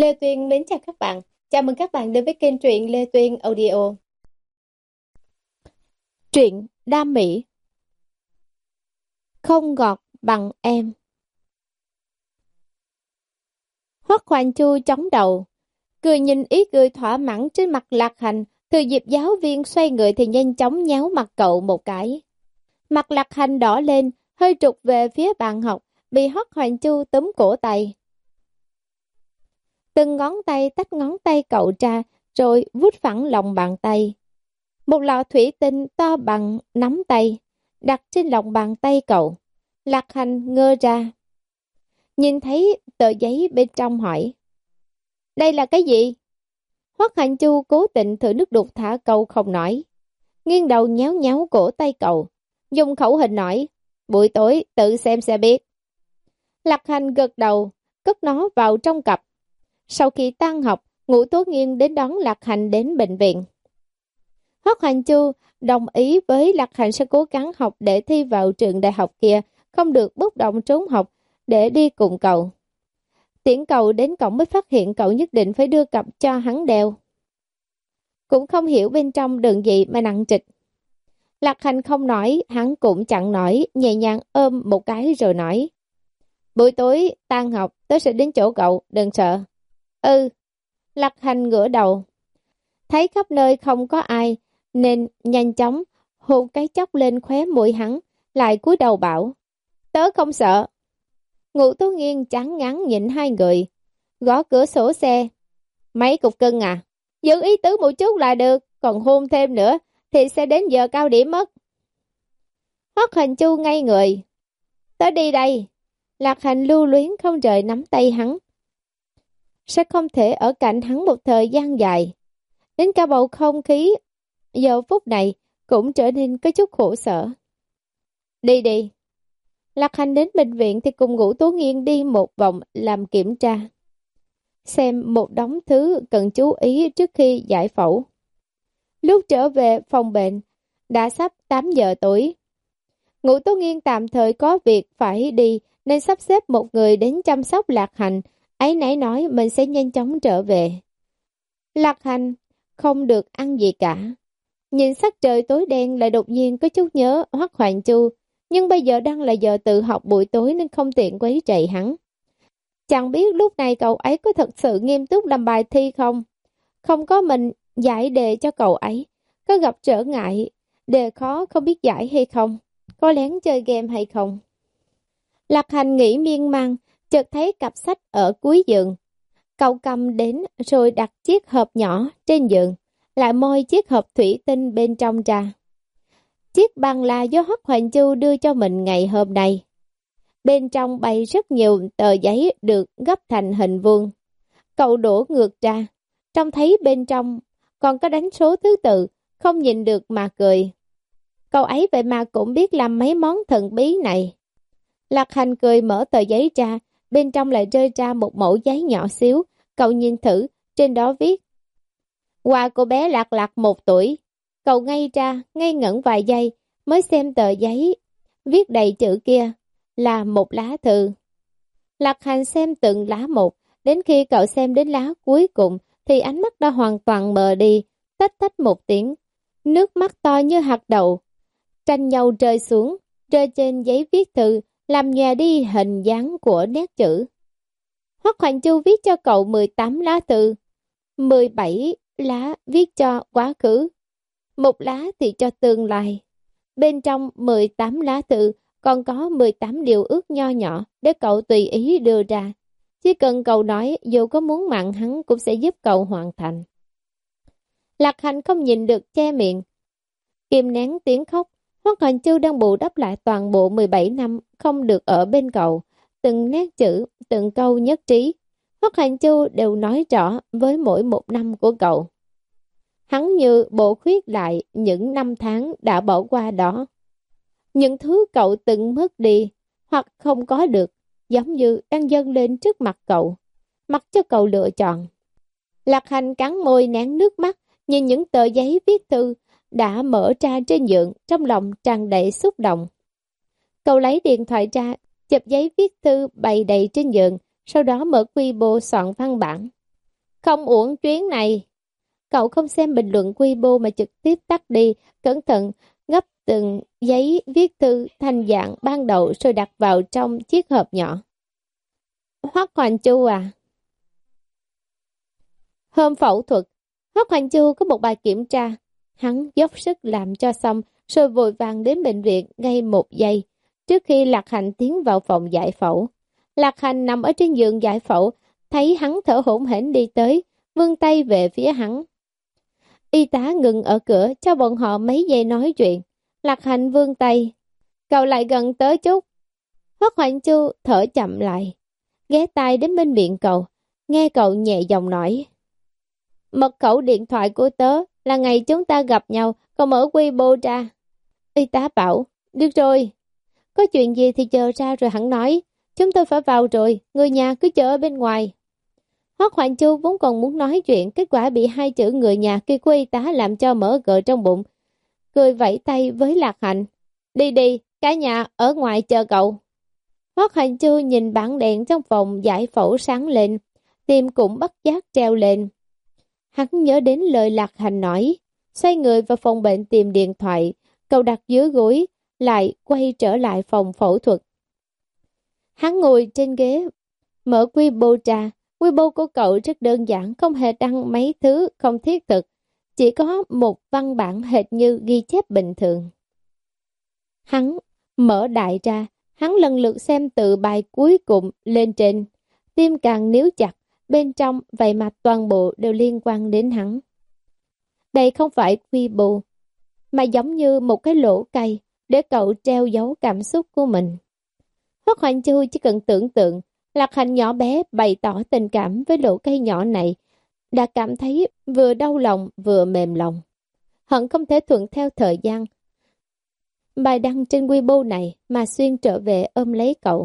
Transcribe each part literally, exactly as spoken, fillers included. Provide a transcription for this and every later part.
Lê Tuyên mến chào các bạn. Chào mừng các bạn đến với kênh truyện Lê Tuyên Audio. Truyện Đam Mỹ không ngọt bằng em. Hoắc Hoành Chu chống đầu, cười nhìn ý cười thỏa mãn trên mặt Lạc Hành. Từ dịp giáo viên xoay người thì nhanh chóng nhéo mặt cậu một cái. Mặt Lạc Hành đỏ lên, hơi trục về phía bàn học, bị Hoắc Hoành Chu túm cổ tay. Từng ngón tay tách ngón tay cậu ra, rồi vuốt phẳng lòng bàn tay. Một lọ thủy tinh to bằng nắm tay, đặt trên lòng bàn tay cậu. Lạc Hành ngơ ra. Nhìn thấy tờ giấy bên trong hỏi. Đây là cái gì? Hoắc Hành Chu cố tình thử nước đục thả câu không nói. Nghiêng đầu nhéo nhéo cổ tay cậu, dùng khẩu hình nói. Buổi tối tự xem sẽ biết. Lạc Hành gật đầu, cất nó vào trong cặp. Sau khi tan học, Ngũ Tố Nghiên đến đón Lạc Hành đến bệnh viện. Hoắc Hoành Chu đồng ý với Lạc Hành sẽ cố gắng học để thi vào trường đại học kia, không được bốc đồng trốn học để đi cùng cậu. Tiễn cậu đến cổng mới phát hiện cậu nhất định phải đưa cặp cho hắn đeo. Cũng không hiểu bên trong đường gì mà nặng trịch. Lạc Hành không nói, hắn cũng chẳng nói, nhẹ nhàng ôm một cái rồi nói. Buổi tối tan học tớ sẽ đến chỗ cậu, đừng sợ. Ừ. Lạc Hành ngửa đầu. Thấy khắp nơi không có ai, nên nhanh chóng hôn cái chốc lên khóe mũi hắn, lại cúi đầu bảo. Tớ không sợ. Ngũ Tố Nghiên chán ngán nhìn hai người, gõ cửa sổ xe. Mấy cục cưng à, giữ ý tứ một chút là được, còn hôn thêm nữa thì sẽ đến giờ cao điểm mất. Hoắc Hành Chu ngây người. Tớ đi đây. Lạc Hành lưu luyến không rời nắm tay hắn. Sẽ không thể ở cạnh hắn một thời gian dài. Đến cả bầu không khí giờ phút này cũng trở nên có chút khổ sở. Đi đi. Lạc Hành đến bệnh viện thì cùng Ngũ Tố Nghiên đi một vòng làm kiểm tra. Xem một đống thứ cần chú ý trước khi giải phẫu. Lúc trở về phòng bệnh, đã sắp tám giờ tối. Ngũ Tố Nghiên tạm thời có việc phải đi nên sắp xếp một người đến chăm sóc Lạc Hành. Ấy nãy nói mình sẽ nhanh chóng trở về. Lạc Hành không được ăn gì cả. Nhìn sắc trời tối đen lại đột nhiên có chút nhớ Hoắc Hoành Chu. Nhưng bây giờ đang là giờ tự học buổi tối nên không tiện quấy rầy hắn. Chẳng biết lúc này cậu ấy có thật sự nghiêm túc làm bài thi không? Không có mình giải đề cho cậu ấy. Có gặp trở ngại, đề khó không biết giải hay không? Có lén chơi game hay không? Lạc Hành nghĩ miên man, chợt thấy cặp sách ở cuối giường. Cậu cầm đến rồi đặt chiếc hộp nhỏ trên giường, lại moi chiếc hộp thủy tinh bên trong ra. Chiếc bằng là do Hoắc Hoành Chu đưa cho mình ngày hôm nay. Bên trong bày rất nhiều tờ giấy được gấp thành hình vuông. Cậu đổ ngược ra, trông thấy bên trong còn có đánh số thứ tự, không nhìn được mà cười. Cậu ấy vậy mà cũng biết làm mấy món thần bí này. Lạc Hành cười mở tờ giấy ra, bên trong lại rơi ra một mẫu giấy nhỏ xíu. Cậu nhìn thử, trên đó viết. Quà cô bé Lạc Lạc một tuổi. Cậu ngây ra, ngây ngẩn vài giây, mới xem tờ giấy. Viết đầy chữ kia, là một lá thư. Lạc Hành xem từng lá một, đến khi cậu xem đến lá cuối cùng, thì ánh mắt đã hoàn toàn mờ đi, tách tách một tiếng. Nước mắt to như hạt đậu, tranh nhau rơi xuống, rơi trên giấy viết thư, làm nhòe đi hình dáng của nét chữ. Hoắc Hoành Chu viết cho cậu mười tám lá thư, mười bảy lá viết cho quá khứ, một lá thì cho tương lai. Bên trong mười tám lá thư còn có mười tám điều ước nho nhỏ để cậu tùy ý đưa ra. Chỉ cần cậu nói dù có muốn mặn hắn cũng sẽ giúp cậu hoàn thành. Lạc Hành không nhìn được che miệng, kìm nén tiếng khóc. Hoắc Hoành Chu đang bù đắp lại toàn bộ mười bảy năm không được ở bên cậu. Từng nét chữ, từng câu nhất trí, Hoắc Hoành Chu đều nói rõ với mỗi một năm của cậu. Hắn như bổ khuyết lại những năm tháng đã bỏ qua đó. Những thứ cậu từng mất đi hoặc không có được, giống như đang dâng lên trước mặt cậu, mặc cho cậu lựa chọn. Lạc Hành cắn môi nén nước mắt, nhìn những tờ giấy viết thư đã mở ra trên giường, trong lòng tràn đầy xúc động. Cậu lấy điện thoại ra, chụp giấy viết thư bày đầy trên giường, sau đó mở Weibo soạn văn bản. Không uổng chuyến này. Cậu không xem bình luận Weibo mà trực tiếp tắt đi, cẩn thận gấp từng giấy viết thư thành dạng ban đầu rồi đặt vào trong chiếc hộp nhỏ. Hoắc Hoành Chu à? Hôm phẫu thuật, Hoắc Hoành Chu có một bài kiểm tra. Hắn dốc sức làm cho xong, rồi vội vàng đến bệnh viện ngay một giây, trước khi Lạc Hành tiến vào phòng giải phẫu. Lạc Hành nằm ở trên giường giải phẫu, thấy hắn thở hổn hển đi tới, vươn tay về phía hắn. Y tá ngừng ở cửa cho bọn họ mấy giây nói chuyện. Lạc Hành vươn tay. Cậu lại gần tới chút. Hoắc Hoành Chu thở chậm lại, ghé tai đến bên miệng cậu, nghe cậu nhẹ giọng nói. Mật khẩu điện thoại của tớ là ngày chúng ta gặp nhau, cậu mở Weibo ra. Y tá bảo, được rồi. Có chuyện gì thì chờ ra rồi hẳn nói. Chúng tôi phải vào rồi, người nhà cứ chờ ở bên ngoài. Hoắc Hoành Chu vốn còn muốn nói chuyện, kết quả bị hai chữ người nhà kia của y tá làm cho mở cờ trong bụng. Cười vẫy tay với Lạc Hành. Đi đi, cả nhà ở ngoài chờ cậu. Hoắc Hoành Chu nhìn bảng đèn trong phòng giải phẫu sáng lên, tim cũng bất giác treo lên. Hắn nhớ đến lời Lạc Hành nói, xoay người vào phòng bệnh tìm điện thoại, cậu đặt dưới gối, lại quay trở lại phòng phẫu thuật. Hắn ngồi trên ghế, mở Weibo ra. Weibo của cậu rất đơn giản, không hề đăng mấy thứ không thiết thực, chỉ có một văn bản hệt như ghi chép bình thường. Hắn mở đại ra, hắn lần lượt xem từ bài cuối cùng lên trên, tim càng níu chặt, bên trong vậy mà toàn bộ đều liên quan đến hắn. Đây không phải Weibo, mà giống như một cái lỗ cây để cậu treo dấu cảm xúc của mình. Hoắc Hoành Chu chỉ cần tưởng tượng, Lạc Hành nhỏ bé bày tỏ tình cảm với lỗ cây nhỏ này, đã cảm thấy vừa đau lòng vừa mềm lòng. Hận không thể thuận theo thời gian. Bài đăng trên Weibo này mà xuyên trở về ôm lấy cậu.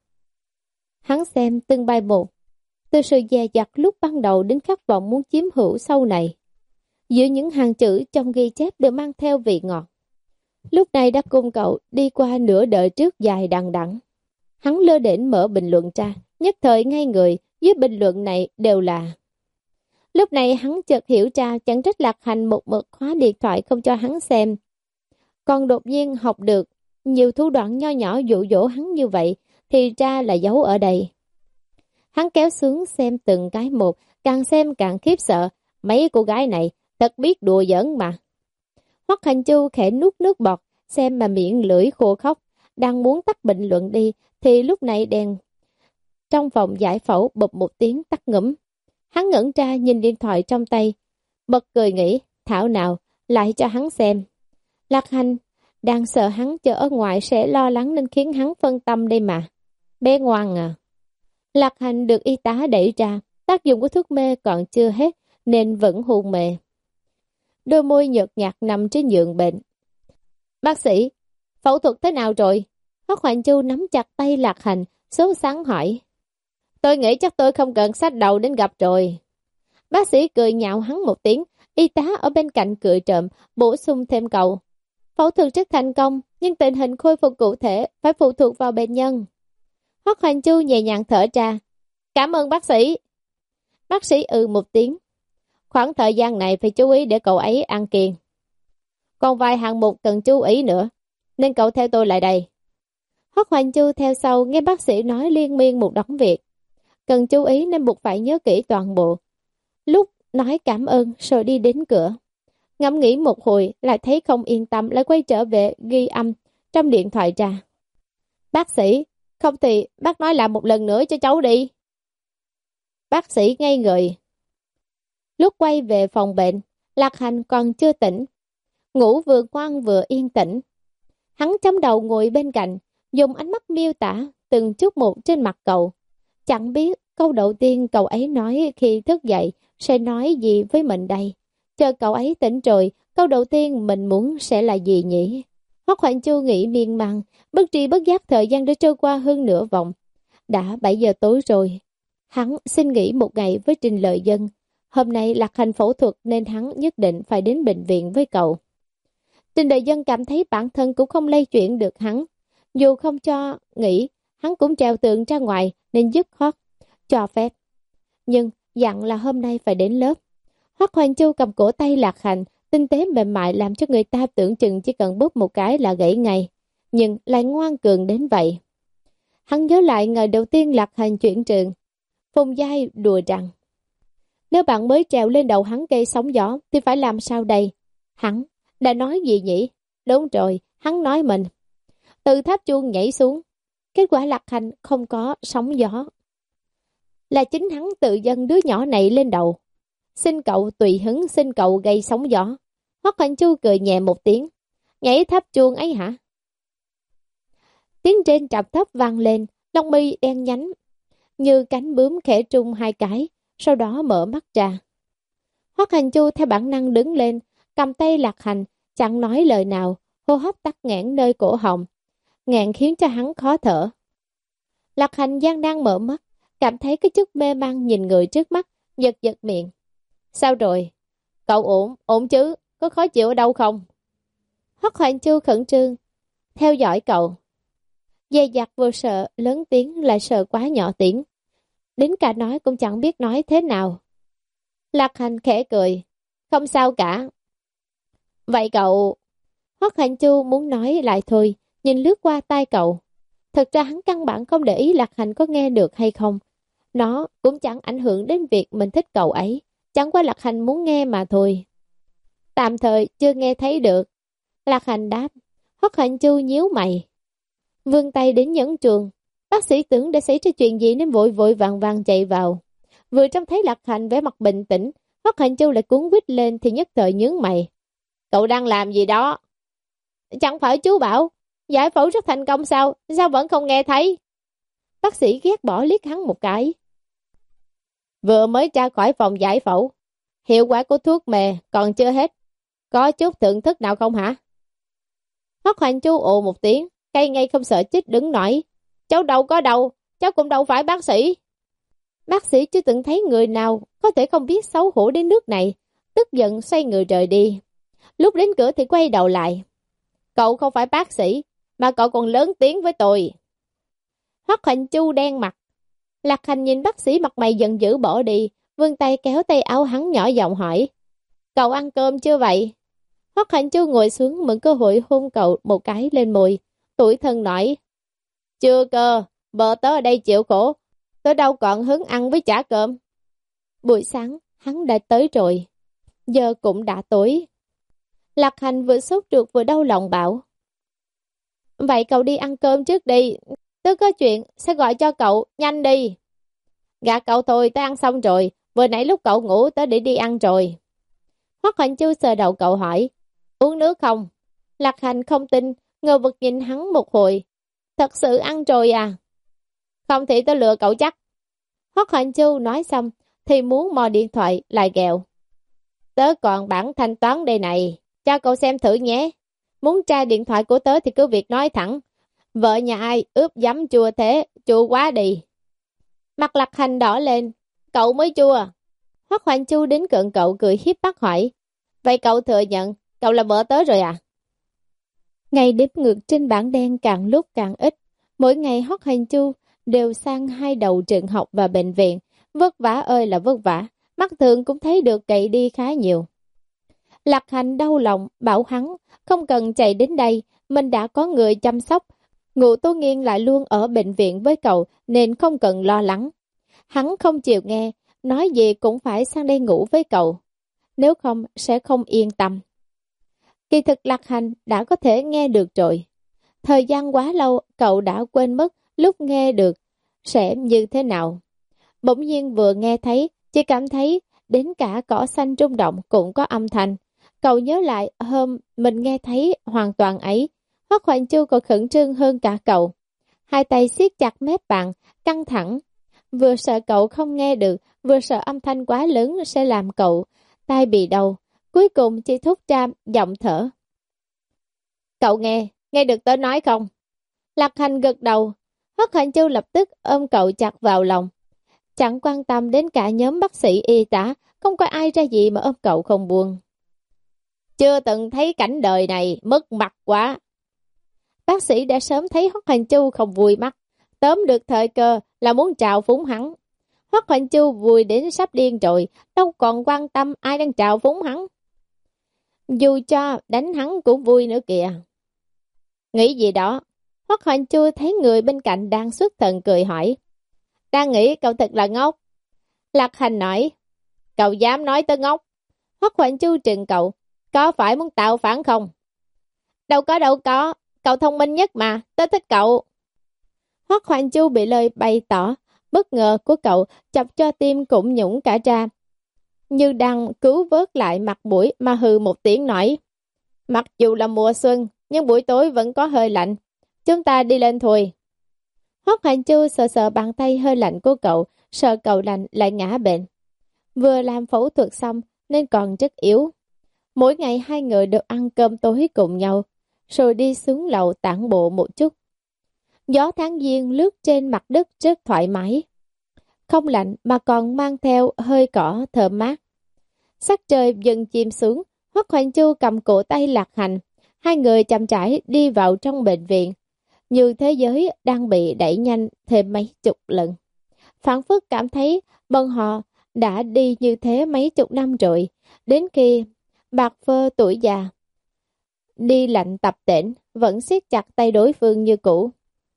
Hắn xem từng bài một, từ sự dè dặt lúc ban đầu đến khát vọng muốn chiếm hữu sau này. Giữa những hàng chữ trong ghi chép đều mang theo vị ngọt. Lúc này đã cùng cậu đi qua nửa đời trước dài đằng đẵng. Hắn lơ đễnh mở bình luận ra, nhất thời ngay người, dưới bình luận này đều là. Lúc này hắn chợt hiểu ra chẳng trách Lạc Hành một mực khóa điện thoại không cho hắn xem. Còn đột nhiên học được nhiều thủ đoạn nho nhỏ dụ dỗ hắn như vậy, thì ra là giấu ở đây. Hắn kéo xuống xem từng cái một, càng xem càng khiếp sợ, mấy cô gái này thật biết đùa giỡn mà. Hoắc Hành Chu khẽ nuốt nước bọt, xem mà miệng lưỡi khô khóc, đang muốn tắt bình luận đi, thì lúc này đèn trong phòng giải phẫu bụp một tiếng tắt ngủm. Hắn ngẩn ra nhìn điện thoại trong tay, bật cười nghĩ, thảo nào, lại cho hắn xem. Lạc Hành đang sợ hắn chờ ở ngoài sẽ lo lắng nên khiến hắn phân tâm đây mà. Bé ngoan à. Lạc Hành được y tá đẩy ra, tác dụng của thuốc mê còn chưa hết nên vẫn hôn mê. Đôi môi nhợt nhạt nằm trên giường bệnh. Bác sĩ, phẫu thuật thế nào rồi? Hoắc Hoành Chu nắm chặt tay Lạc Hành, sốt sắng hỏi. Tôi nghĩ chắc tôi không cần xách đầu đến gặp rồi. Bác sĩ cười nhạo hắn một tiếng, y tá ở bên cạnh cười trộm, bổ sung thêm câu. Phẫu thuật rất thành công, nhưng tình hình khôi phục cụ thể phải phụ thuộc vào bệnh nhân. Hoắc Hoành Chu nhẹ nhàng thở ra. Cảm ơn bác sĩ. Bác sĩ ừ một tiếng. Khoảng thời gian này phải chú ý để cậu ấy ăn kiêng. Còn vài hạng mục cần chú ý nữa, nên cậu theo tôi lại đây. Hoắc Hoành Chu theo sau nghe bác sĩ nói liên miên một đống việc. Cần chú ý nên buộc phải nhớ kỹ toàn bộ. Lúc nói cảm ơn rồi đi đến cửa. Ngẫm nghĩ một hồi lại thấy không yên tâm, lại quay trở về ghi âm trong điện thoại ra. Bác sĩ, không thì bác nói lại một lần nữa cho cháu đi. Bác sĩ ngây người. Lúc quay về phòng bệnh, Lạc Hành còn chưa tỉnh. Ngủ vừa ngoan vừa yên tĩnh. Hắn chấm đầu ngồi bên cạnh, dùng ánh mắt miêu tả từng chút một trên mặt cậu. Chẳng biết câu đầu tiên cậu ấy nói khi thức dậy sẽ nói gì với mình đây. Chờ cậu ấy tỉnh rồi, câu đầu tiên mình muốn sẽ là gì nhỉ? Hoắc Hoành Chu nghĩ miên man, bất tri bất giác thời gian đã trôi qua hơn nửa vòng. Đã bảy giờ tối rồi. Hắn xin nghỉ một ngày với Trình Lợi Dân. Hôm nay Lạc Hành phẫu thuật nên hắn nhất định phải đến bệnh viện với cậu. Trình Lợi Dân cảm thấy bản thân cũng không lay chuyển được hắn. Dù không cho nghỉ, hắn cũng trèo tường ra ngoài nên dứt khoát cho phép. Nhưng dặn là hôm nay phải đến lớp. Hoắc Hoành Chu cầm cổ tay Lạc Hành, tinh tế mềm mại làm cho người ta tưởng chừng chỉ cần bóp một cái là gãy ngay, nhưng lại ngoan cường đến vậy. Hắn nhớ lại ngày đầu tiên Lạc Hành chuyển trường, Phùng Giai đùa rằng, nếu bạn mới trèo lên đầu hắn gây sóng gió thì phải làm sao đây? Hắn đã nói gì nhỉ? Đúng rồi, hắn nói mình. Từ tháp chuông nhảy xuống, kết quả Lạc Hành không có sóng gió. Là chính hắn tự dâng đứa nhỏ này lên đầu. Xin cậu tùy hứng, xin cậu gây sóng gió. Hoắc Hoành Chu cười nhẹ một tiếng. Nhảy tháp chuông ấy hả? Tiếng trên trạm thấp vang lên, lông mi đen nhánh, như cánh bướm khẽ trung hai cái, sau đó mở mắt ra. Hoắc Hoành Chu theo bản năng đứng lên, cầm tay Lạc Hành, chẳng nói lời nào, hô hấp tắc nghẽn nơi cổ họng, nghẹn khiến cho hắn khó thở. Lạc Hành gian đang mở mắt, cảm thấy cái chút mê man nhìn người trước mắt, giật giật miệng. Sao rồi? Cậu ổn, ổn chứ? Có khó chịu ở đâu không? Hoắc Hoành Chu khẩn trương, theo dõi cậu. Dè dặt vừa sợ, lớn tiếng lại sợ quá nhỏ tiếng. Đến cả nói cũng chẳng biết nói thế nào. Lạc Hành khẽ cười. Không sao cả. Vậy cậu... Hoắc Hoành Chu muốn nói lại thôi, nhìn lướt qua tai cậu. Thật ra hắn căn bản không để ý Lạc Hành có nghe được hay không. Nó cũng chẳng ảnh hưởng đến việc mình thích cậu ấy. Chẳng qua Lạc Hành muốn nghe mà thôi. Tạm thời chưa nghe thấy được. Lạc Hành đáp. Hoắc Hoành Chu nhíu mày, vươn tay đến nhấn chuông. Bác sĩ tưởng đã xảy ra chuyện gì nên vội vội vàng vàng chạy vào. Vừa trông thấy Lạc Hành vẻ mặt bình tĩnh, Hoắc Hoành Chu lại cuốn quýt lên thì nhất thời nhướng mày. Cậu đang làm gì đó? Chẳng phải chú bảo giải phẫu rất thành công sao? Sao vẫn không nghe thấy? Bác sĩ ghét bỏ liếc hắn một cái. Vừa mới ra khỏi phòng giải phẫu, hiệu quả của thuốc mề còn chưa hết. Có chút thưởng thức nào không hả? Hoắc Hoành Chu ồ một tiếng, cây ngay không sợ chết đứng nổi. Cháu đâu có đâu, cháu cũng đâu phải bác sĩ. Bác sĩ chưa từng thấy người nào có thể không biết xấu hổ đến nước này, tức giận xoay người rời đi. Lúc đến cửa thì quay đầu lại. Cậu không phải bác sĩ, mà cậu còn lớn tiếng với tôi. Hoắc Hoành Chu đen mặt. Lạc Hành nhìn bác sĩ mặt mày giận dữ bỏ đi, vươn tay kéo tay áo hắn nhỏ giọng hỏi. Cậu ăn cơm chưa vậy? Hoắc Hoành Chu ngồi xuống mượn cơ hội hôn cậu một cái lên môi. Tuổi thân nói. Chưa cơ, vợ tớ ở đây chịu khổ. Tớ đâu còn hứng ăn với chả cơm. Buổi sáng, hắn đã tới rồi. Giờ cũng đã tối. Lạc Hành vừa sốt ruột vừa đau lòng bảo. Vậy cậu đi ăn cơm trước đi. Tớ có chuyện, sẽ gọi cho cậu, nhanh đi. Gạt cậu thôi, tớ ăn xong rồi. Vừa nãy lúc cậu ngủ tớ để đi ăn rồi. Hoắc Hoành Chu sờ đầu cậu hỏi. Uống nước không? Lạc Hành không tin, ngờ vực nhìn hắn một hồi. Thật sự ăn rồi à? Không thì tớ lừa cậu chắc. Hoắc Hoành Chu nói xong thì muốn mò điện thoại lại ghẹo. Tớ còn bản thanh toán đây này, cho cậu xem thử nhé. Muốn tra điện thoại của tớ thì cứ việc nói thẳng. Vợ nhà ai ướp giấm chua thế, chua quá đi. Mặt Lạc Hành đỏ lên. Cậu mới chua. Hoắc Hoành Chu đến cận cậu cười hiếp mắt hỏi. Vậy cậu thừa nhận cậu là vợ tớ rồi à? Ngày đếm ngược trên bảng đen càng lúc càng ít. Mỗi ngày Hoắc Hoành Chu đều sang hai đầu trường học và bệnh viện. Vất vả ơi là vất vả. Mắt thường cũng thấy được cậy đi khá nhiều. Lạc Hành đau lòng bảo hắn không cần chạy đến đây. Mình đã có người chăm sóc. Ngụ Tố Nghiên lại luôn ở bệnh viện với cậu nên không cần lo lắng. Hắn không chịu nghe. Nói gì cũng phải sang đây ngủ với cậu. Nếu không sẽ không yên tâm. Kỳ thực Lạc Hành đã có thể nghe được rồi. Thời gian quá lâu cậu đã quên mất lúc nghe được sẽ như thế nào. Bỗng nhiên vừa nghe thấy, chỉ cảm thấy đến cả cỏ xanh rung động cũng có âm thanh. Cậu nhớ lại hôm mình nghe thấy hoàn toàn ấy. Hoắc Hoành Chu còn khẩn trương hơn cả cậu. Hai tay siết chặt mép bàn, căng thẳng. Vừa sợ cậu không nghe được, vừa sợ âm thanh quá lớn sẽ làm cậu tai bị đau. Cuối cùng chỉ thốt ra giọng thở. Cậu nghe, nghe được tớ nói không? Lạc Hành gật đầu. Hoắc Hoành Chu lập tức ôm cậu chặt vào lòng. Chẳng quan tâm đến cả nhóm bác sĩ y tá, không có ai ra gì mà ôm cậu không buông. Chưa từng thấy cảnh đời này, mất mặt quá. Bác sĩ đã sớm thấy Hoắc Hoành Chu không vui mắt. Tóm được thời cơ là muốn trào phúng hắn. Hoắc Hoành Chu vui đến sắp điên rồi, đâu còn quan tâm ai đang trào phúng hắn. Dù cho đánh hắn cũng vui nữa kìa. Nghĩ gì đó? Hoắc Hoành Chu thấy người bên cạnh đang xuất thần cười hỏi. Đang nghĩ cậu thật là ngốc. Lạc Hành nói. Cậu dám nói tớ ngốc? Hoắc Hoành Chu trừng cậu. Có phải muốn tạo phản không? Đâu có đâu có. Cậu thông minh nhất mà, tớ thích cậu. Hoắc Hoành Chu bị lời bày tỏ bất ngờ của cậu chọc cho tim cũng nhũng cả ra. Như đang cứu vớt lại mặt mũi mà hừ một tiếng nói. Mặc dù là mùa xuân, nhưng buổi tối vẫn có hơi lạnh. Chúng ta đi lên thôi. Hoắc Hoành Chu sờ sờ bàn tay hơi lạnh của cậu, sợ cậu lạnh lại ngã bệnh. Vừa làm phẫu thuật xong nên còn rất yếu. Mỗi ngày hai người được ăn cơm tối cùng nhau, rồi đi xuống lầu tản bộ một chút. Gió tháng giêng lướt trên mặt đất rất thoải mái. Không lạnh mà còn mang theo hơi cỏ thơm mát. Sắc trời dần chìm xuống, Hoắc Hoành Chu cầm cổ tay Lạc Hành. Hai người chậm rãi đi vào trong bệnh viện. Như thế giới đang bị đẩy nhanh thêm mấy chục lần. Phản phất cảm thấy bọn họ đã đi như thế mấy chục năm rồi. Đến khi Bạc Phơ tuổi già đi lạnh tập tễnh vẫn siết chặt tay đối phương như cũ.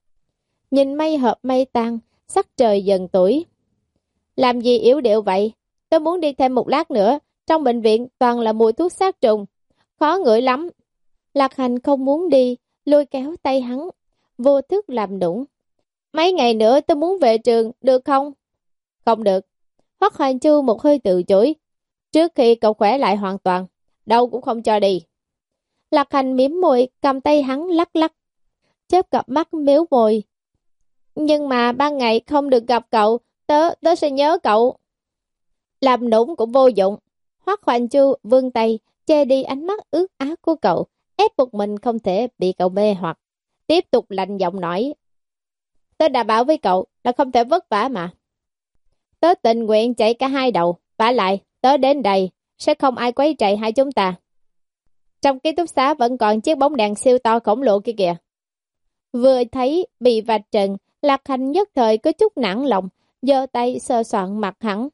Nhìn mây hợp mây tan, sắc trời dần tối. Làm gì yếu điệu vậy? Tôi muốn đi thêm một lát nữa. Trong bệnh viện toàn là mùi thuốc sát trùng. Khó ngửi lắm. Lạc Hành không muốn đi, lôi kéo tay hắn, vô thức làm nũng. Mấy ngày nữa tôi muốn về trường, được không? Không được. Hoắc Hoành Chu một hơi từ chối. Trước khi cậu khỏe lại hoàn toàn, đâu cũng không cho đi. Lạc Hành mím môi, cầm tay hắn lắc lắc. Chớp cặp mắt méo môi. Nhưng mà ban ngày không được gặp cậu, tớ, tớ sẽ nhớ cậu. Làm nũng cũng vô dụng. Hoắc Hoành Chu vươn tay, che đi ánh mắt ướt át của cậu, ép buộc mình không thể bị cậu mê hoặc. Tiếp tục lạnh giọng nói. Tớ đã bảo với cậu là không thể vất vả mà. Tớ tình nguyện chạy cả hai đầu, vả lại, tớ đến đây, sẽ không ai quấy rầy hai chúng ta. Trong ký túc xá vẫn còn chiếc bóng đèn siêu to khổng lồ kia kìa. Vừa thấy bị vạch trần, Lạc Hành nhất thời có chút nản lòng, giơ tay sờ soạn mặt hắn.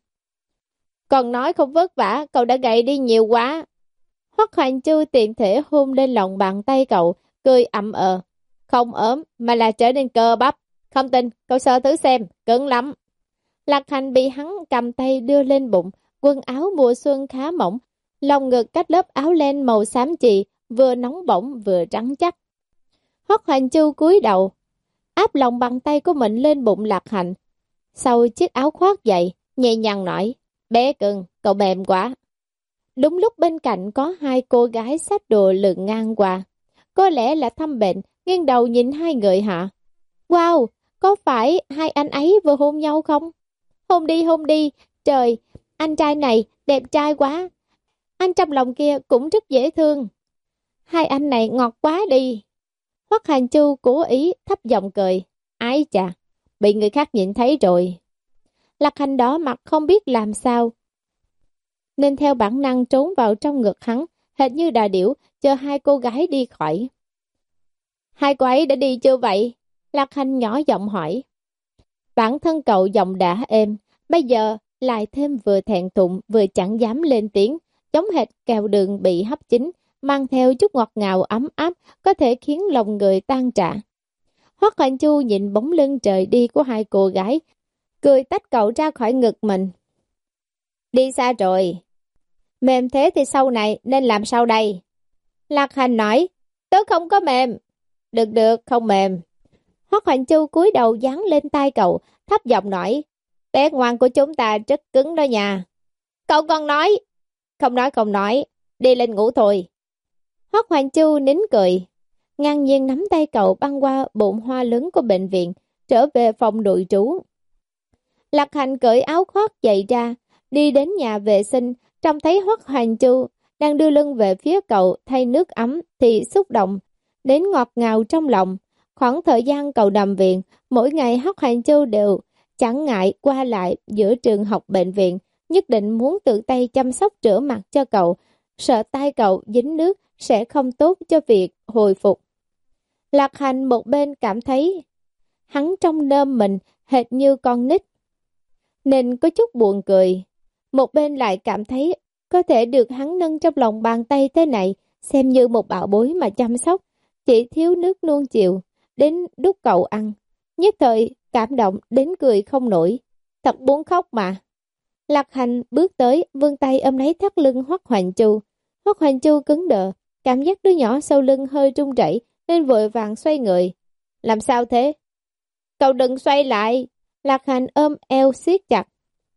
Còn nói không vất vả, cậu đã gầy đi nhiều quá. Hoắc Hoành Chu tiện thể hôn lên lòng bàn tay cậu, cười ậm ờ. Không ốm, mà là trở nên cơ bắp. Không tin, cậu sờ thử xem, cứng lắm. Lạc Hành bị hắn cầm tay đưa lên bụng, quần áo mùa xuân khá mỏng, lòng ngực cách lớp áo len màu xám chì, vừa nóng bỏng vừa trắng chắc. Hoắc Hoành Chu cúi đầu, áp lòng bàn tay của mình lên bụng Lạc Hành. Sau chiếc áo khoác dày, nhẹ nhàng nói, bé cưng, cậu mềm quá. Đúng lúc bên cạnh có hai cô gái xách đồ lượn ngang qua. Có lẽ là thăm bệnh, nghiêng đầu nhìn hai người hả? Wow, có phải hai anh ấy vừa hôn nhau không? Hôn đi hôn đi, trời, anh trai này đẹp trai quá. Anh trong lòng kia cũng rất dễ thương. Hai anh này ngọt quá đi. Hoắc Hành Chu cố ý thấp giọng cười. Ái chà, bị người khác nhìn thấy rồi. Lạc Hành đỏ mặt không biết làm sao, nên theo bản năng trốn vào trong ngực hắn, hệt như đà điểu, chờ hai cô gái đi khỏi. Hai cô ấy đã đi chưa vậy? Lạc Hành nhỏ giọng hỏi. Bản thân cậu giọng đã êm, bây giờ lại thêm vừa thẹn thùng vừa chẳng dám lên tiếng, giống hệt kẹo đường bị hấp chín, mang theo chút ngọt ngào ấm áp, có thể khiến lòng người tan rã. Hoắc Hoành Chu nhìn bóng lưng trời đi của hai cô gái, cười tách cậu ra khỏi ngực mình. Đi xa rồi. Mềm thế thì sau này nên làm sao đây? Lạc Hành nói, tớ không có mềm. Được được, không mềm. Hoắc Hoành Chu cúi đầu dán lên tai cậu, thấp giọng nói, bé ngoan của chúng ta rất cứng đó nha. Cậu còn nói. Không nói không nói, đi lên ngủ thôi. Hoắc Hoành Chu nín cười, ngang nhiên nắm tay cậu băng qua bồn hoa lớn của bệnh viện, trở về phòng nội trú. Lạc Hành cởi áo khoác chạy ra, đi đến nhà vệ sinh, trông thấy Hoắc Hoành Chu đang đưa lưng về phía cậu thay nước ấm thì xúc động, đến ngọt ngào trong lòng. Khoảng thời gian cậu nằm viện, mỗi ngày Hoắc Hoành Chu đều chẳng ngại qua lại giữa trường học bệnh viện, nhất định muốn tự tay chăm sóc rửa mặt cho cậu, sợ tay cậu dính nước sẽ không tốt cho việc hồi phục. Lạc Hành một bên cảm thấy hắn trong nơm mình hệt như con nít. nên có chút buồn cười. Một bên lại cảm thấy có thể được hắn nâng trong lòng bàn tay thế này, xem như một bảo bối mà chăm sóc, chỉ thiếu nước nuông chiều, đến đút cậu ăn. Nhất thời cảm động đến cười không nổi, thật muốn khóc mà. Lạc Hành bước tới, vươn tay ôm lấy thắt lưng Hoắc Hoành Chu. Hoắc Hoành Chu cứng đờ, cảm giác đứa nhỏ sau lưng hơi run rẩy nên vội vàng xoay người. Làm sao thế? Cậu đừng xoay lại. Lạc Hành ôm eo siết chặt.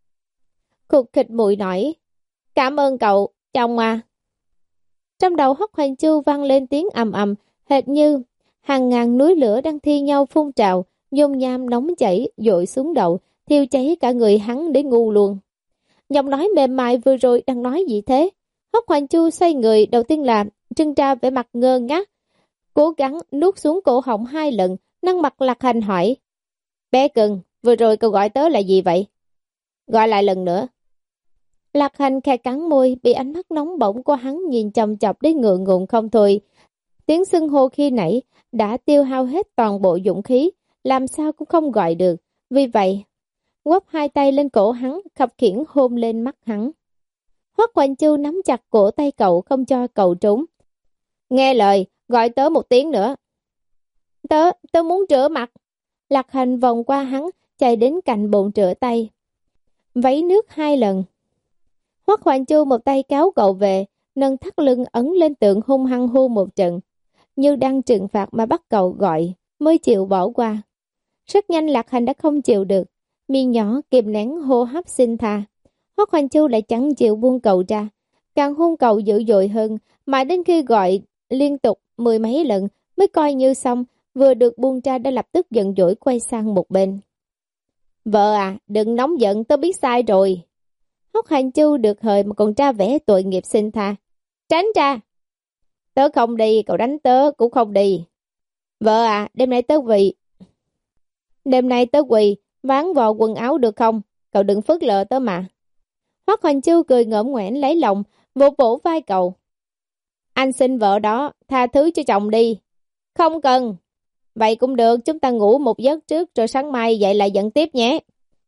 Khục khịch mũi nói, cảm ơn cậu, chồng à. Trong đầu Hoắc Hoành Chu vang lên tiếng ầm ầm, hệt như hàng ngàn núi lửa đang thi nhau phun trào, dung nham nóng chảy dội xuống đầu, thiêu cháy cả người hắn đến ngu luôn. Giọng nói mềm mại vừa rồi đang nói gì thế? Hoắc Hoành Chu xoay người, đầu tiên là trưng ra vẻ mặt ngơ ngác, cố gắng nuốt xuống cổ họng hai lần, nâng mặt Lạc Hành hỏi, bé cưng, vừa rồi cậu gọi tớ là gì vậy? Gọi lại lần nữa. Lạc Hành khẽ cắn môi, bị ánh mắt nóng bỏng của hắn nhìn chòng chọc đến ngượng ngùng không thôi. Tiếng xưng hô khi nãy đã tiêu hao hết toàn bộ dũng khí, làm sao cũng không gọi được. Vì vậy, quắp hai tay lên cổ hắn, khập khiễng hôn lên mắt hắn. Hoắc Hoành Chu nắm chặt cổ tay cậu, không cho cậu trốn. Nghe lời, gọi tớ một tiếng nữa. Tớ, tớ muốn rửa mặt. Lạc Hành vòng qua hắn, chạy đến cạnh bồn rửa tay, vấy nước hai lần. Hoắc Hoành Chu một tay kéo cậu về, nâng thắt lưng ấn lên tượng hung hăng hu một trận, như đang trừng phạt mà bắt cậu gọi, mới chịu bỏ qua. Rất nhanh Lạc Hành đã không chịu được, miệng nhỏ kìm nén hô hấp xin tha. Hoắc Hoành Chu lại chẳng chịu buông cậu ra, càng hôn cậu dữ dội hơn, mà đến khi gọi liên tục mười mấy lần mới coi như xong, vừa được buông ra đã lập tức giận dỗi quay sang một bên. Vợ à, đừng nóng giận, tớ biết sai rồi. Hoắc Hoành Chu được hời mà còn ra vẻ tội nghiệp xin tha. Tránh ra. Tớ không đi, cậu đánh tớ cũng không đi. Vợ à, đêm nay tớ quỳ. Đêm nay tớ quỳ, ván vò quần áo được không? Cậu đừng phớt lờ tớ mà. Hoắc Hoành Chu cười ngỡm ngoẻn lấy lòng, vỗ vỗ vai cậu. Anh xin vợ đó, tha thứ cho chồng đi. Không cần. Vậy cũng được, chúng ta ngủ một giấc trước rồi sáng mai dậy lại dẫn tiếp nhé.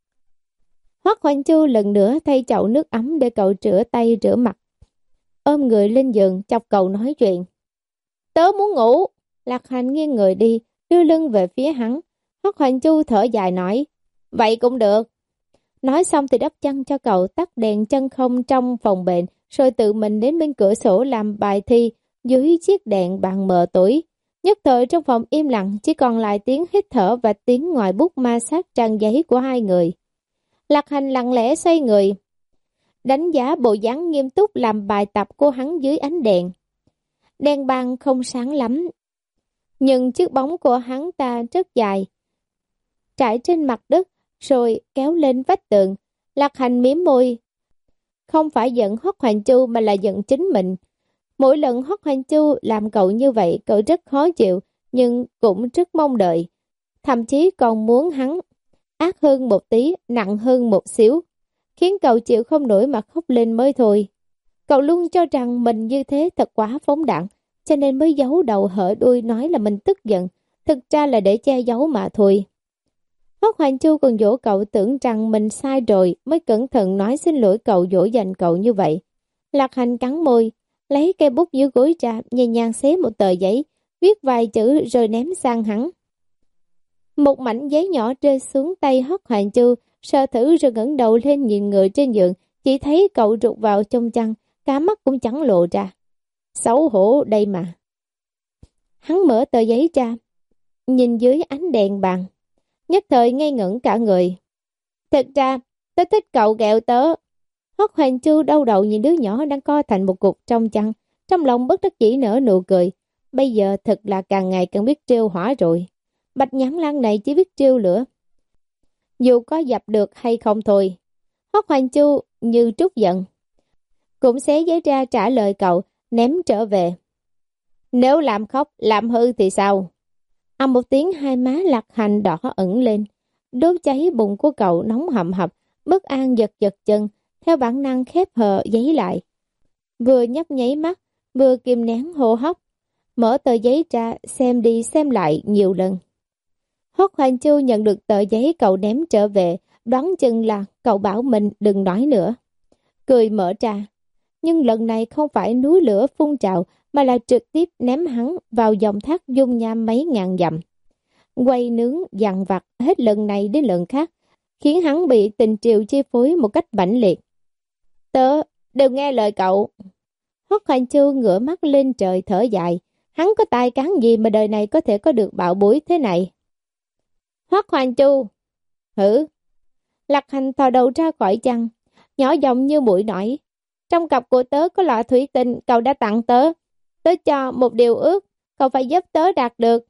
Hoắc Hoành Chu lần nữa thay chậu nước ấm để cậu rửa tay rửa mặt. Ôm người lên giường chọc cậu nói chuyện. Tớ muốn ngủ. Lạc Hành nghiêng người đi, đưa lưng về phía hắn. Hoắc Hoành Chu thở dài nói. Vậy cũng được. Nói xong thì đắp chăn cho cậu, tắt đèn chân không trong phòng bệnh, rồi tự mình đến bên cửa sổ làm bài thi dưới chiếc đèn bàn mờ tối. Nhất thời trong phòng im lặng, chỉ còn lại tiếng hít thở và tiếng ngòi bút ma sát trang giấy của hai người. Lạc Hành lặng lẽ xoay người, đánh giá bộ dáng nghiêm túc làm bài tập của hắn dưới ánh đèn. Đèn bàn không sáng lắm, nhưng chiếc bóng của hắn ta rất dài, trải trên mặt đất, rồi kéo lên vách tường. Lạc Hành mím môi, không phải giận Hoắc Hoành Chu mà là giận chính mình. Mỗi lần Hoắc Hoành Chu làm cậu như vậy, cậu rất khó chịu, nhưng cũng rất mong đợi. Thậm chí còn muốn hắn ác hơn một tí, nặng hơn một xíu, khiến cậu chịu không nổi mà khóc lên mới thôi. Cậu luôn cho rằng mình như thế thật quá phóng đẳng, cho nên mới giấu đầu hở đuôi nói là mình tức giận, thực ra là để che giấu mà thôi. Hoắc Hoành Chu còn dỗ cậu tưởng rằng mình sai rồi, mới cẩn thận nói xin lỗi cậu, dỗ dành cậu như vậy. Lạc Hành cắn môi, lấy cây bút dưới gối ra, nhẹ nhàng xé một tờ giấy, viết vài chữ rồi ném sang hắn. Một mảnh giấy nhỏ rơi xuống tay Hoắc Hoành Chu, sờ thử rồi ngẩng đầu lên nhìn người trên giường, chỉ thấy cậu rụt vào trong chăn, cả mắt cũng chẳng lộ ra. Xấu hổ đây mà. Hắn mở tờ giấy ra, nhìn dưới ánh đèn bàn, nhất thời ngây ngẩn cả người. Thật ra, tớ thích cậu ghẹo tớ. Hoắc Hoành Chu đau đầu nhìn đứa nhỏ đang co thành một cục trong chăn, trong lòng bất đắc dĩ nở nụ cười. Bây giờ thật là càng ngày càng biết trêu hỏa rồi. Bạch Nhãn Lan này chỉ biết trêu lửa, dù có dập được hay không thôi. Hoắc Hoành Chu như trút giận, cũng xé giấy ra trả lời cậu, ném trở về. Nếu làm khóc, làm hư thì sao? Ầm một tiếng, hai má Lạc Hành đỏ ửng lên, đốt cháy bụng của cậu nóng hầm hập, bất an giật giật chân, theo bản năng khép hờ giấy lại. Vừa nhấp nháy mắt, vừa kìm nén hô hấp, mở tờ giấy ra xem đi xem lại nhiều lần. Hoắc Hoành Chu nhận được tờ giấy cậu ném trở về, đoán chừng là cậu bảo mình đừng nói nữa. Cười mở ra, nhưng lần này không phải núi lửa phun trào mà là trực tiếp ném hắn vào dòng thác dung nham mấy ngàn dặm. Quay nướng dằn vặt hết lần này đến lần khác, khiến hắn bị tình triều chi phối một cách mãnh liệt. Tớ đều nghe lời cậu. Hoắc Hoành Chu ngửa mắt lên trời thở dài, hắn có tài cán gì mà đời này có thể có được bảo bối thế này. Hoắc Hoành Chu, hử? Lạc Hành thò đầu ra khỏi chăn, nhỏ giọng như muội nói, trong cặp của tớ có lọ thủy tinh cậu đã tặng tớ. Tớ cho một điều ước, cậu phải giúp tớ đạt được.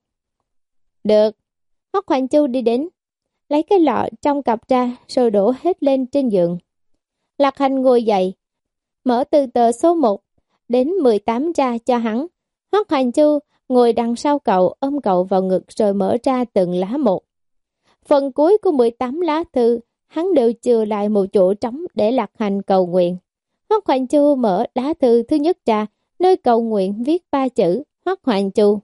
Được. Hoắc Hoành Chu đi đến, lấy cái lọ trong cặp ra rồi đổ hết lên trên giường. Lạc Hành ngồi dậy, mở từ tờ số một đến mười tám ra cho hắn. Hoắc Hoành Chu ngồi đằng sau cậu, ôm cậu vào ngực rồi mở ra từng lá một. Phần cuối của mười tám lá thư, hắn đều chừa lại một chỗ trống để Lạc Hành cầu nguyện. Hoắc Hoành Chu mở lá thư thứ nhất ra, nơi cầu nguyện viết ba chữ Hoắc Hoành Chu.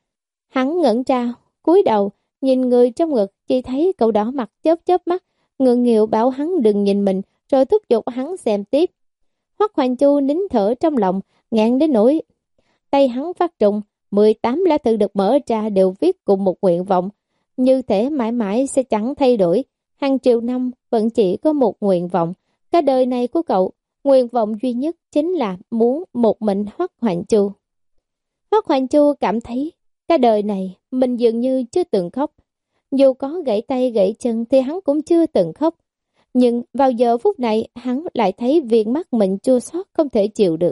Hắn ngẩng ra, cúi đầu, nhìn người trong ngực, chỉ thấy cậu đỏ mặt chớp chớp mắt, ngượng nghịu bảo hắn đừng nhìn mình, rồi thúc giục hắn xem tiếp. Hoắc Hoành Chu nín thở trong lòng, ngạn đến nỗi tay hắn phát trùng, mười tám lá thư được mở ra đều viết cùng một nguyện vọng, như thể mãi mãi sẽ chẳng thay đổi, hàng triệu năm vẫn chỉ có một nguyện vọng. Cả đời này của cậu, nguyện vọng duy nhất chính là muốn một mình Hoắc Hoành Chu. Hoắc Hoành Chu cảm thấy cả đời này mình dường như chưa từng khóc. Dù có gãy tay gãy chân thì hắn cũng chưa từng khóc. Nhưng vào giờ phút này hắn lại thấy viền mắt mình chua xót không thể chịu được.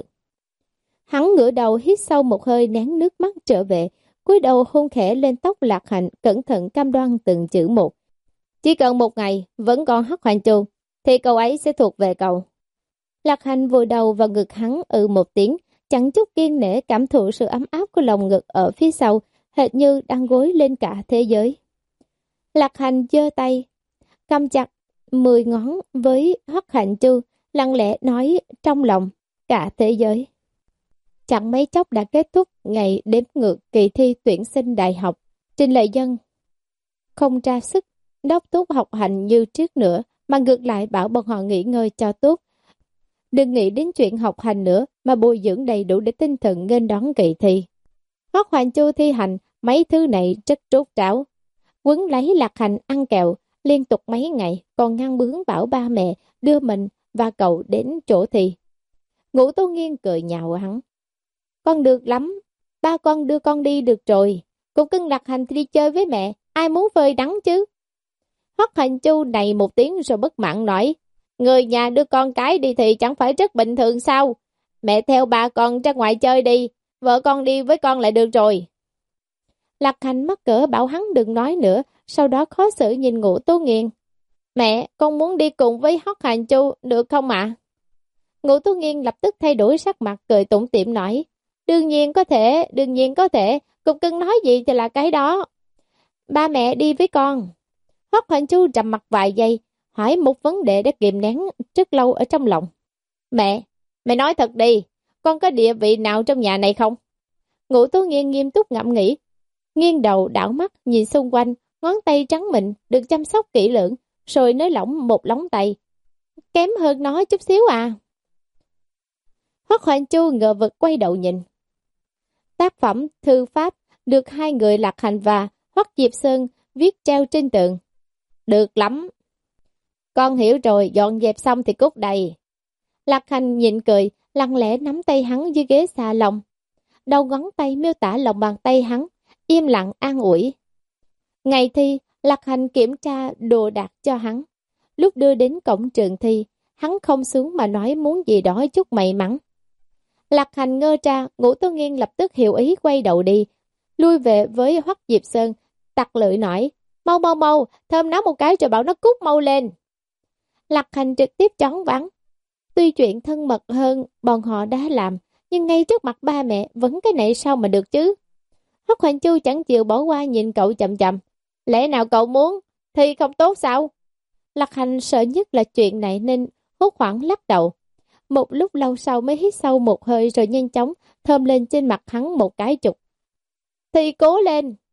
Hắn ngửa đầu hít sâu một hơi nén nước mắt trở về, cúi đầu hôn khẽ lên tóc Lạc Hành, cẩn thận cam đoan từng chữ một. Chỉ cần một ngày vẫn còn Hoắc Hoành Chu thì cậu ấy sẽ thuộc về cậu. Lạc Hành vùi đầu vào ngực hắn ừ một tiếng, chẳng chút kiên nể cảm thụ sự ấm áp của lòng ngực ở phía sau, hệt như đang gối lên cả thế giới. Lạc Hành giơ tay, cầm chặt mười ngón với Hoắc Hoành Chu, lặng lẽ nói trong lòng cả thế giới. Chẳng mấy chốc đã kết thúc ngày đếm ngược kỳ thi tuyển sinh đại học. Trình Lệ Dân không ra sức đốc thúc học hành như trước nữa, mà ngược lại bảo bọn họ nghỉ ngơi cho tốt. Đừng nghĩ đến chuyện học hành nữa, mà bồi dưỡng đầy đủ để tinh thần nghênh đón kỳ thi. Hoắc Hoành Chu thi hành mấy thứ này rất rốt ráo, quấn lấy Lạc Hành ăn kẹo liên tục mấy ngày, còn ngăn bướng bảo ba mẹ đưa mình và cậu đến chỗ thi. Ngũ Tố Nghiên cười nhạo hắn. Con được lắm, ba con đưa con đi được rồi, cục cưng Lạc Hành thì đi chơi với mẹ, ai muốn phơi đắng chứ. Hoắc Hoành Chu này một tiếng rồi bất mãn nói, người nhà đưa con cái đi thì chẳng phải rất bình thường sao? Mẹ theo ba con ra ngoài chơi đi, vợ con đi với con lại được rồi. Lạc Hành mắc cỡ bảo hắn đừng nói nữa, sau đó khó xử nhìn Ngũ Tố Nghiên. Mẹ, con muốn đi cùng với Hoắc Hoành Chu, được không ạ? Ngũ Tố Nghiên lập tức thay đổi sắc mặt, cười tủm tỉm nói, đương nhiên có thể, đương nhiên có thể, cục cưng nói gì thì là cái đó. Ba mẹ đi với con. Hoắc Hoành Chu trầm mặt vài giây, hỏi một vấn đề đã kìm nén rất lâu ở trong lòng. Mẹ, mẹ nói thật đi, con có địa vị nào trong nhà này không? Ngũ Tố Nghiên nghiêm túc ngẫm nghĩ, nghiêng đầu đảo mắt nhìn xung quanh, ngón tay trắng mịn được chăm sóc kỹ lưỡng, rồi nới lỏng một lóng tay. Kém hơn nó chút xíu à? Hoắc Hoành Chu ngờ vực quay đầu nhìn. Tác phẩm thư pháp được hai người Lạc Hành và Hoắc Diệp Sơn viết treo trên tường. Được lắm. Con hiểu rồi, dọn dẹp xong thì cút đầy. Lạc Hành nhịn cười, lặng lẽ nắm tay hắn dưới ghế xà lông. Đầu ngón tay miêu tả lòng bàn tay hắn, im lặng an ủi. Ngày thi, Lạc Hành kiểm tra đồ đạc cho hắn. Lúc đưa đến cổng trường thi, hắn không xuống mà nói muốn gì đó chút may mắn. Lạc Hành ngơ ra, Ngũ Tố Nghiên lập tức hiểu ý quay đầu đi, lui về với Hoắc Diệp Sơn, tặc lưỡi nói, mau mau mau, thơm nó một cái rồi bảo nó cút mau lên. Lạc Hành trực tiếp choáng váng. Tuy chuyện thân mật hơn bọn họ đã làm, nhưng ngay trước mặt ba mẹ vẫn cái này sao mà được chứ. Hoắc Hoành Chu chẳng chịu bỏ qua nhìn cậu chậm chậm. Lẽ nào cậu muốn thì không tốt sao? Lạc Hành sợ nhất là chuyện này nên hốt hoảng lắc đầu. Một lúc lâu sau mới hít sâu một hơi rồi nhanh chóng thơm lên trên mặt hắn một cái chục. Thì cố lên!